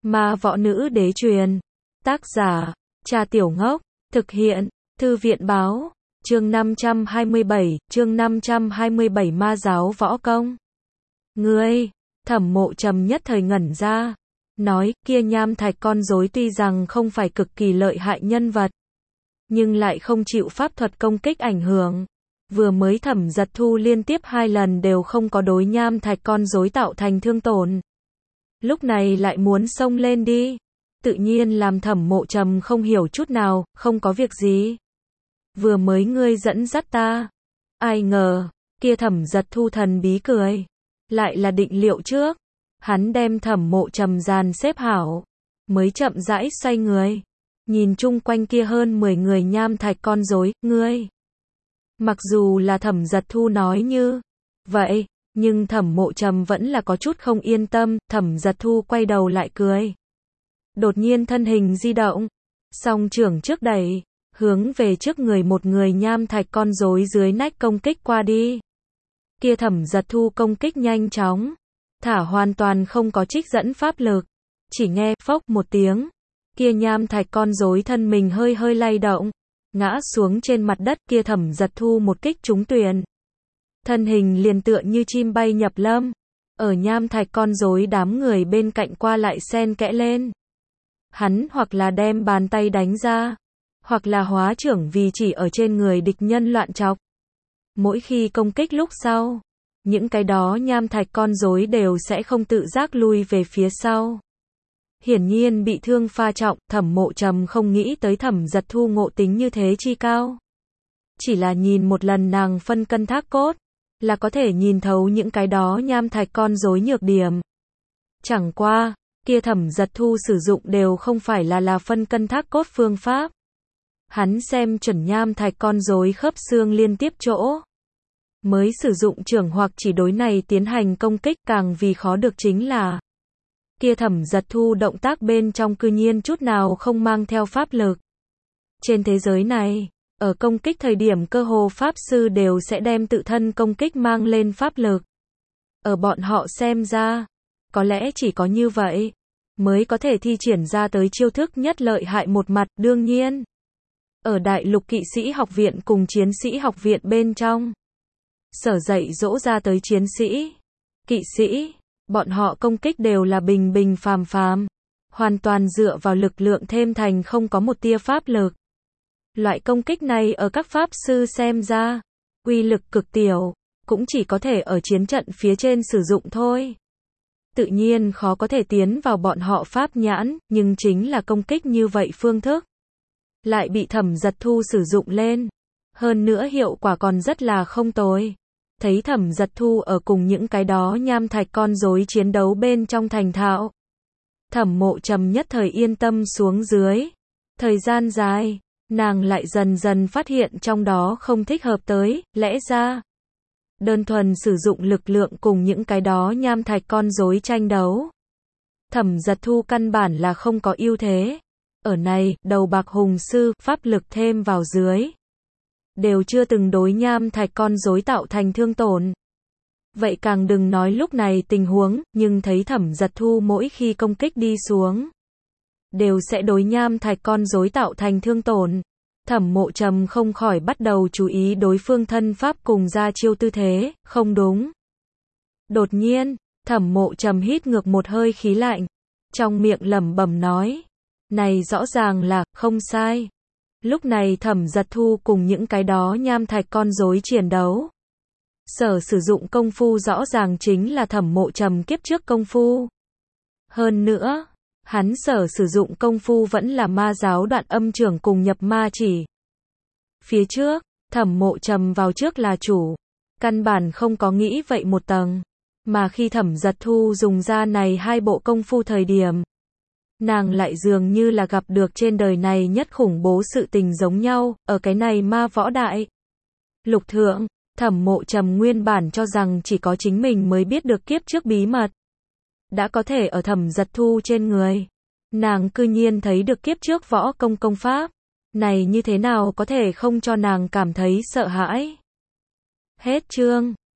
Ma võ nữ đế truyền. Tác giả, Trà Tiểu Ngốc. Thực hiện, Thư viện báo. Chương 527 Ma giáo võ công. Ngươi, Thẩm Mộ Trầm nhất thời ngẩn ra. Nói, kia nham thạch con rối tuy rằng không phải cực kỳ lợi hại nhân vật, nhưng lại không chịu pháp thuật công kích ảnh hưởng. Vừa mới Thẩm Giật Thu liên tiếp 2 lần đều không có đối nham thạch con rối tạo thành thương tổn. Lúc này lại muốn xông lên đi. Tự nhiên làm Thẩm Mộ Trầm không hiểu chút nào, không có việc gì. Vừa mới ngươi dẫn dắt ta. Ai ngờ, kia Thẩm Giật Thu thần bí cười. Lại là định liệu trước. Hắn đem Thẩm Mộ Trầm dàn xếp hảo. Mới chậm rãi xoay người. Nhìn chung quanh kia hơn 10 người nham thạch con rối, ngươi. Mặc dù là Thẩm Giật Thu nói như vậy, nhưng Thẩm Mộ Trầm vẫn là có chút không yên tâm. Thẩm Giật Thu quay đầu lại cười. Đột nhiên thân hình di động. Song trưởng trước đẩy. Hướng về trước người một người nham thạch con rối dưới nách công kích qua đi. Kia Thẩm Giật Thu công kích nhanh chóng. Thả hoàn toàn không có trích dẫn pháp lực. Chỉ nghe phốc một tiếng. Kia nham thạch con rối thân mình hơi hơi lay động. Ngã xuống trên mặt đất. Kia Thẩm Giật Thu một kích trúng tuyển. Thân hình liền tựa như chim bay nhập lâm. Ở nham thạch con rối đám người bên cạnh qua lại xen kẽ lên. Hắn hoặc là đem bàn tay đánh ra. Hoặc là hóa trưởng vì chỉ ở trên người địch nhân loạn chọc. Mỗi khi công kích lúc sau, những cái đó nham thạch con rối đều sẽ không tự giác lui về phía sau. Hiển nhiên bị thương pha trọng. Thẩm Mộ Trầm không nghĩ tới Thẩm Giật Thu ngộ tính như thế chi cao. Chỉ là nhìn một lần nàng phân cân thác cốt, là có thể nhìn thấu những cái đó nham thạch con rối nhược điểm. Chẳng qua, kia Thẩm Giật Thu sử dụng đều không phải là phân cân thác cốt phương pháp. Hắn xem chuẩn nham thạch con rối khớp xương liên tiếp chỗ. Mới sử dụng trưởng hoặc chỉ đối này tiến hành công kích. Càng vì khó được chính là kia Thẩm Giật Thu động tác bên trong cư nhiên chút nào không mang theo pháp lực. Trên thế giới này, ở công kích thời điểm cơ hồ pháp sư đều sẽ đem tự thân công kích mang lên pháp lực. Ở bọn họ xem ra, có lẽ chỉ có như vậy mới có thể thi triển ra tới chiêu thức nhất lợi hại một mặt. Đương nhiên, ở Đại Lục Kỵ sĩ học viện cùng Chiến sĩ học viện bên trong, sở dạy dỗ ra tới chiến sĩ, kỵ sĩ, bọn họ công kích đều là bình bình phàm phàm, hoàn toàn dựa vào lực lượng thêm thành không có một tia pháp lực. Loại công kích này ở các pháp sư xem ra, uy lực cực tiểu, cũng chỉ có thể ở chiến trận phía trên sử dụng thôi. Tự nhiên khó có thể tiến vào bọn họ pháp nhãn, nhưng chính là công kích như vậy phương thức lại bị Thẩm Giật Thu sử dụng lên. Hơn nữa hiệu quả còn rất là không tồi. Thấy Thẩm Giật Thu ở cùng những cái đó nham thạch con rối chiến đấu bên trong thành thạo. Thẩm Mộ Trầm nhất thời yên tâm xuống dưới. Thời gian dài, nàng lại dần dần phát hiện trong đó không thích hợp tới. Lẽ ra, đơn thuần sử dụng lực lượng cùng những cái đó nham thạch con rối tranh đấu, Thẩm Giật Thu căn bản là không có ưu thế. Ở này, đầu bạc hùng sư, pháp lực thêm vào dưới, đều chưa từng đối nham thạch con rối tạo thành thương tổn. Vậy càng đừng nói lúc này tình huống, nhưng thấy Thẩm Giật Thu mỗi khi công kích đi xuống, đều sẽ đối nham thạch con rối tạo thành thương tổn. Thẩm Mộ Trầm không khỏi bắt đầu chú ý đối phương thân pháp cùng ra chiêu tư thế. Không đúng. Đột nhiên, Thẩm Mộ Trầm hít ngược một hơi khí lạnh, trong miệng lẩm bẩm nói, này rõ ràng là không sai. Lúc này Thẩm Giật Thu cùng những cái đó nham thạch con rối chiến đấu, sở sử dụng công phu rõ ràng chính là Thẩm Mộ Trầm kiếp trước công phu. Hơn nữa, hắn sở sử dụng công phu vẫn là ma giáo Đoạn Âm trưởng cùng nhập ma chỉ. Phía trước, Thẩm Mộ Trầm vào trước là chủ, căn bản không có nghĩ vậy một tầng. Mà khi Thẩm Giật Thu dùng ra này 2 bộ công phu thời điểm, nàng lại dường như là gặp được trên đời này nhất khủng bố sự tình giống nhau. Ở cái này ma võ đại lục thượng, Thẩm Mộ Trầm nguyên bản cho rằng chỉ có chính mình mới biết được kiếp trước bí mật. Đã có thể ở Thẩm Giật Thu trên người, nàng cư nhiên thấy được kiếp trước võ công pháp. Này như thế nào có thể không cho nàng cảm thấy sợ hãi. Hết chương.